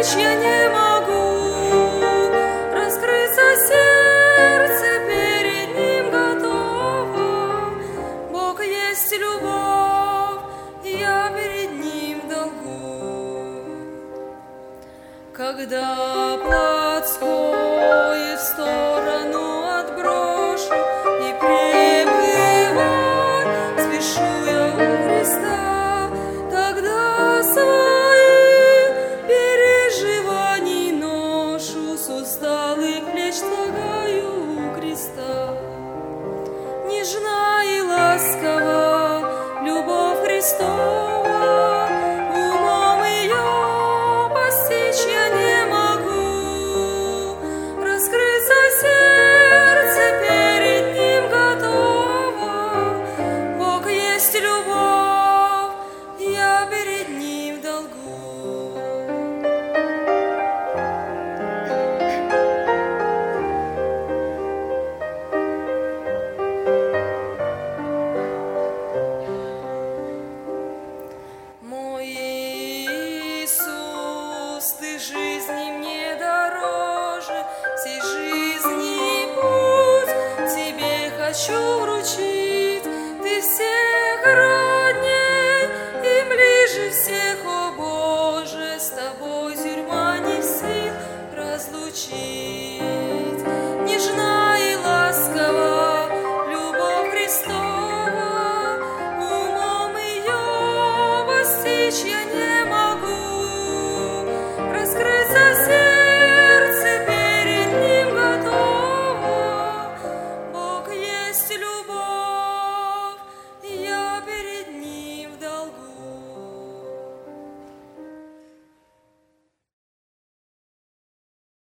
постичь я не могу, раскрыться сердце перед Ним готово. Бог есть любовь, я перед Ним в долгу. Когда плотское в сторону отброшу и пребывать спешу я у Христа, тогда своих переживаний ношу с усталых плеч слагаю у креста. Нежна и ласкова любовь Христова, умом ее постичь я не могу, раскрыться сердце перед Ним готово. Бог есть любовь, я перед Ним в долгу. Мой Иисус, Ты жизни мне дороже, всей жизни путь Тебе хочу вручить. Ты всех родней и ближе всех, о Боже, с Тобой тюрьма не в силах разлучить.